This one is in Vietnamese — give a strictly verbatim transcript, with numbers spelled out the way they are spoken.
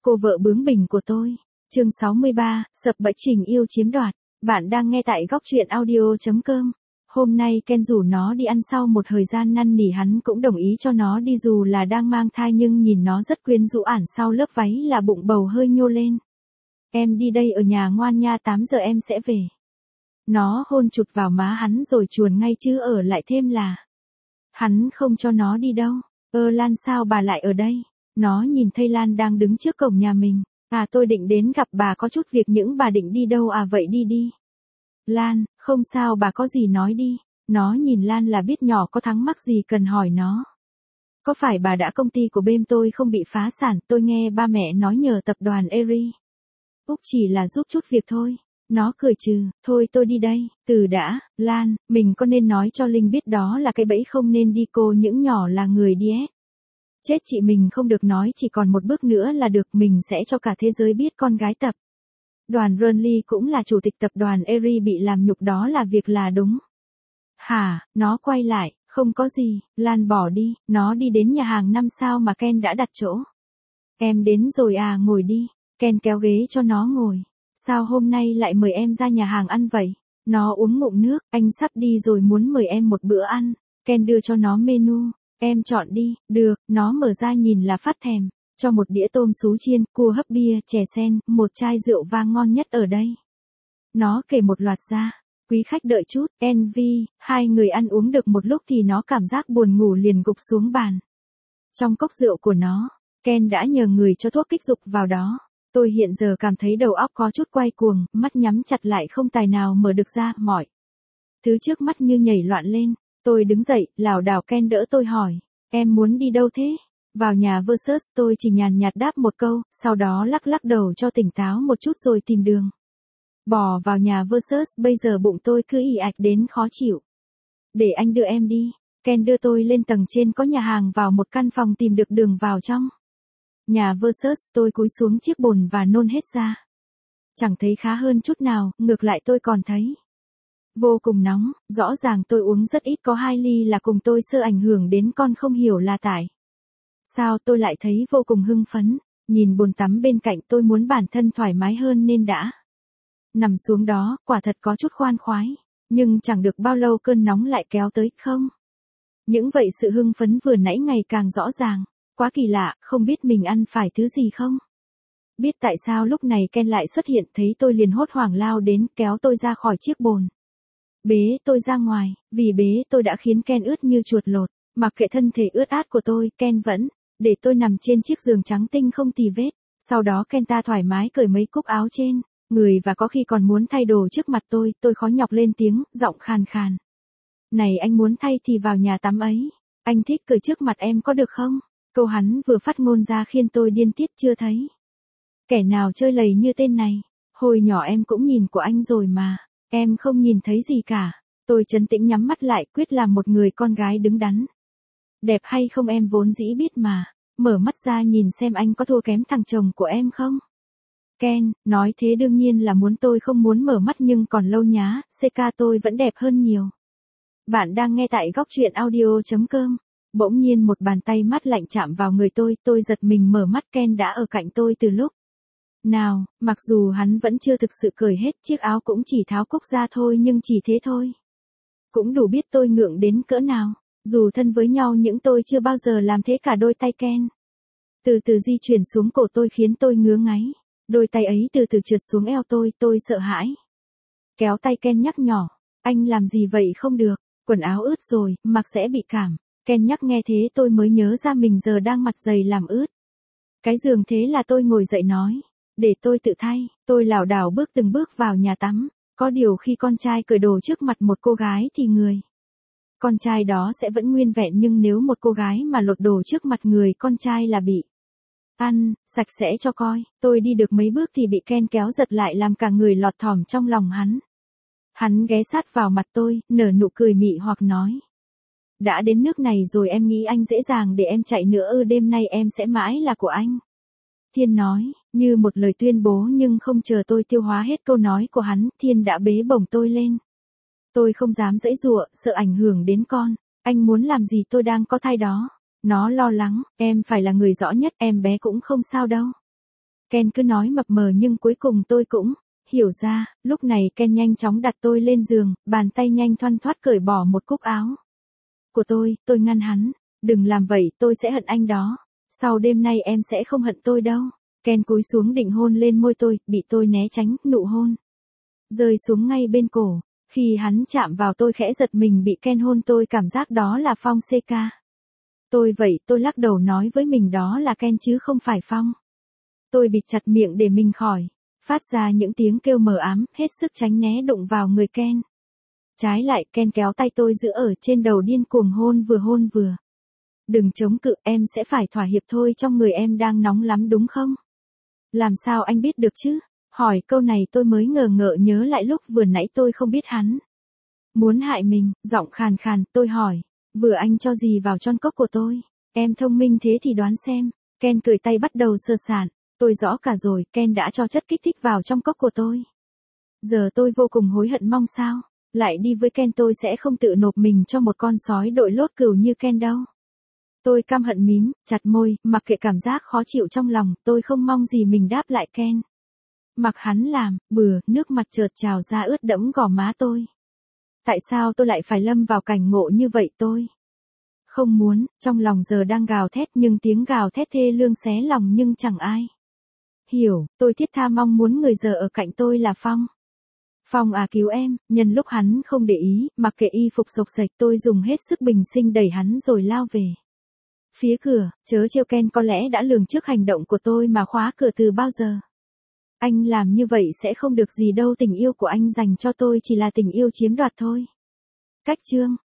cô vợ bướng bỉnh của tôi. Chương sáu mươi ba, sập bẫy tình yêu chiếm đoạt. Bạn đang nghe tại góc truyện audio chấm com. Hôm nay Ken rủ nó đi ăn, sau một thời gian năn nỉ hắn cũng đồng ý cho nó đi dù là đang mang thai, nhưng nhìn nó rất quyến rũ, ẩn sau lớp váy là bụng bầu hơi nhô lên. Em đi đây, ở nhà ngoan nha, tám giờ em sẽ về. Nó hôn chụt vào má hắn rồi chuồn ngay, chứ ở lại thêm là. Hắn không cho nó đi đâu. Ơ Lan, sao bà lại ở đây? Nó nhìn thấy Lan đang đứng trước cổng nhà mình. À, tôi định đến gặp bà có chút việc. Những bà định đi đâu à? Vậy đi đi. Lan, không sao bà, có gì nói đi. Nó nhìn Lan là biết nhỏ có thắc mắc gì cần hỏi nó. Có phải bà đã công ty của bên tôi không bị phá sản? Tôi nghe ba mẹ nói nhờ tập đoàn Eri. Úc chỉ là giúp chút việc thôi. Nó cười trừ, thôi tôi đi đây. Từ đã, Lan, mình có nên nói cho Linh biết đó là cái bẫy không nên đi? Cô những nhỏ là người điét. Chết chị, mình không được nói, chỉ còn một bước nữa là được, mình sẽ cho cả thế giới biết con gái tập đoàn Burnley cũng là chủ tịch tập đoàn Eri bị làm nhục, đó là việc là đúng. Hả? Nó quay lại, không có gì. Lan bỏ đi. Nó đi đến nhà hàng năm sao mà Ken đã đặt chỗ. Em đến rồi à, ngồi đi. Ken kéo ghế cho nó ngồi. Sao hôm nay lại mời em ra nhà hàng ăn vậy? Nó uống ngụm nước, anh sắp đi rồi, muốn mời em một bữa ăn. Ken đưa cho nó menu. Em chọn đi. Được. Nó mở ra nhìn là phát thèm. Cho một đĩa tôm sú chiên, cua hấp bia, chè sen, một chai rượu vang ngon nhất ở đây. Nó kể một loạt ra. Quý khách đợi chút. en vê, hai người ăn uống được một lúc thì nó cảm giác buồn ngủ liền gục xuống bàn. Trong cốc rượu của nó, Ken đã nhờ người cho thuốc kích dục vào đó. Tôi hiện giờ cảm thấy đầu óc có chút quay cuồng, mắt nhắm chặt lại không tài nào mở được ra, mọi thứ trước mắt như nhảy loạn lên. Tôi đứng dậy, lảo đảo. Ken đỡ tôi hỏi, em muốn đi đâu thế? Vào nhà Versus. Tôi chỉ nhàn nhạt đáp một câu, sau đó lắc lắc đầu cho tỉnh táo một chút rồi tìm đường bò vào nhà Versus. Bây giờ bụng tôi cứ ì ạch đến khó chịu. Để anh đưa em đi. Ken đưa tôi lên tầng trên có nhà hàng, vào một căn phòng tìm được đường vào trong nhà Versus. Tôi cúi xuống chiếc bồn và nôn hết ra. Chẳng thấy khá hơn chút nào, ngược lại tôi còn thấy vô cùng nóng. Rõ ràng tôi uống rất ít, có hai ly là cùng tôi sơ ảnh hưởng đến con, không hiểu là tại sao tôi lại thấy vô cùng hưng phấn. Nhìn bồn tắm bên cạnh, tôi muốn bản thân thoải mái hơn nên đã nằm xuống đó, quả thật có chút khoan khoái. Nhưng chẳng được bao lâu cơn nóng lại kéo tới, không? Những vậy sự hưng phấn vừa nãy ngày càng rõ ràng. Quá kỳ lạ, không biết mình ăn phải thứ gì không? Biết tại sao lúc này Ken lại xuất hiện, thấy tôi liền hốt hoảng lao đến, kéo tôi ra khỏi chiếc bồn. Bế tôi ra ngoài, vì bế tôi đã khiến Ken ướt như chuột lột. Mặc kệ thân thể ướt át của tôi, Ken vẫn để tôi nằm trên chiếc giường trắng tinh không tì vết. Sau đó Ken ta thoải mái cởi mấy cúc áo trên người và có khi còn muốn thay đồ trước mặt tôi. Tôi khó nhọc lên tiếng, giọng khàn khàn. Này, anh muốn thay thì vào nhà tắm ấy. Anh thích cởi trước mặt em có được không? Câu hắn vừa phát ngôn ra khiến tôi điên tiết, chưa thấy kẻ nào chơi lầy như tên này. Hồi nhỏ em cũng nhìn của anh rồi mà. Em không nhìn thấy gì cả. Tôi trấn tĩnh nhắm mắt lại, quyết làm một người con gái đứng đắn. Đẹp hay không em vốn dĩ biết mà. Mở mắt ra nhìn xem anh có thua kém thằng chồng của em không? Ken, nói thế đương nhiên là muốn. Tôi không muốn mở mắt nhưng còn lâu nhá, xê ca tôi vẫn đẹp hơn nhiều. Bạn đang nghe tại góc truyện audio chấm com. Bỗng nhiên một bàn tay mát lạnh chạm vào người tôi, tôi giật mình mở mắt. Ken đã ở cạnh tôi từ lúc nào, mặc dù hắn vẫn chưa thực sự cởi hết chiếc áo, cũng chỉ tháo cúc ra thôi, nhưng chỉ thế thôi cũng đủ biết tôi ngượng đến cỡ nào. Dù thân với nhau nhưng tôi chưa bao giờ làm thế cả. Đôi tay Ken từ từ di chuyển xuống cổ tôi khiến tôi ngứa ngáy. Đôi tay ấy từ từ trượt xuống eo tôi, tôi sợ hãi. Kéo tay Ken nhắc nhỏ, anh làm gì vậy? Không được, quần áo ướt rồi, mặc sẽ bị cảm. Ken nhắc nghe thế tôi mới nhớ ra mình giờ đang mặt dày làm ướt cái giường, thế là tôi ngồi dậy nói, để tôi tự thay. Tôi lảo đảo bước từng bước vào nhà tắm. Có điều khi con trai cởi đồ trước mặt một cô gái thì người con trai đó sẽ vẫn nguyên vẹn, nhưng nếu một cô gái mà lột đồ trước mặt người con trai là bị ăn sạch sẽ cho coi. Tôi đi được mấy bước thì bị Ken kéo giật lại, làm cả người lọt thỏm trong lòng hắn. Hắn ghé sát vào mặt tôi, nở nụ cười mị hoặc nói, đã đến nước này rồi em nghĩ anh dễ dàng để em chạy nữa ư? Đêm nay em sẽ mãi là của anh. Thiên nói, như một lời tuyên bố, nhưng không chờ tôi tiêu hóa hết câu nói của hắn, Thiên đã bế bổng tôi lên. Tôi không dám giãy giụa, sợ ảnh hưởng đến con. Anh muốn làm gì? Tôi đang có thai đó. Nó lo lắng, em phải là người rõ nhất, em bé cũng không sao đâu. Ken cứ nói mập mờ nhưng cuối cùng tôi cũng hiểu ra, lúc này Ken nhanh chóng đặt tôi lên giường, bàn tay nhanh thoăn thoắt cởi bỏ một cúc áo của tôi, tôi ngăn hắn, đừng làm vậy, tôi sẽ hận anh đó. Sau đêm nay em sẽ không hận tôi đâu. Ken cúi xuống định hôn lên môi tôi, bị tôi né tránh, nụ hôn rơi xuống ngay bên cổ. Khi hắn chạm vào tôi khẽ giật mình bị Ken hôn, tôi cảm giác đó là Phong xê ca. Tôi vậy, tôi lắc đầu nói với mình đó là Ken chứ không phải Phong. Tôi bịt chặt miệng để mình khỏi phát ra những tiếng kêu mờ ám, hết sức tránh né đụng vào người Ken. Trái lại, Ken kéo tay tôi giữ ở trên đầu điên cuồng hôn vừa hôn vừa. Đừng chống cự, em sẽ phải thỏa hiệp thôi, trong người em đang nóng lắm đúng không? Làm sao anh biết được chứ? Hỏi câu này tôi mới ngờ ngợ nhớ lại lúc vừa nãy tôi không biết hắn muốn hại mình, giọng khàn khàn, tôi hỏi, vừa anh cho gì vào trong cốc của tôi? Em thông minh thế thì đoán xem. Ken cười tay bắt đầu sơ sạn, tôi rõ cả rồi, Ken đã cho chất kích thích vào trong cốc của tôi. Giờ tôi vô cùng hối hận, mong sao lại đi với Ken, tôi sẽ không tự nộp mình cho một con sói đội lốt cừu như Ken đâu. Tôi căm hận mím chặt môi, mặc kệ cảm giác khó chịu trong lòng, tôi không mong gì mình đáp lại Ken. Mặc hắn làm, bừa, nước mặt chợt trào ra ướt đẫm gò má tôi. Tại sao tôi lại phải lâm vào cảnh ngộ như vậy, tôi không muốn, trong lòng giờ đang gào thét nhưng tiếng gào thét thê lương xé lòng nhưng chẳng ai hiểu, tôi thiết tha mong muốn người giờ ở cạnh tôi là Phong. Phong à cứu em, nhân lúc hắn không để ý, mặc kệ y phục xộc xệch, tôi dùng hết sức bình sinh đẩy hắn rồi lao về phía cửa, chớ trêu, Ken có lẽ đã lường trước hành động của tôi mà khóa cửa từ bao giờ. Anh làm như vậy sẽ không được gì đâu, tình yêu của anh dành cho tôi chỉ là tình yêu chiếm đoạt thôi. Cách chương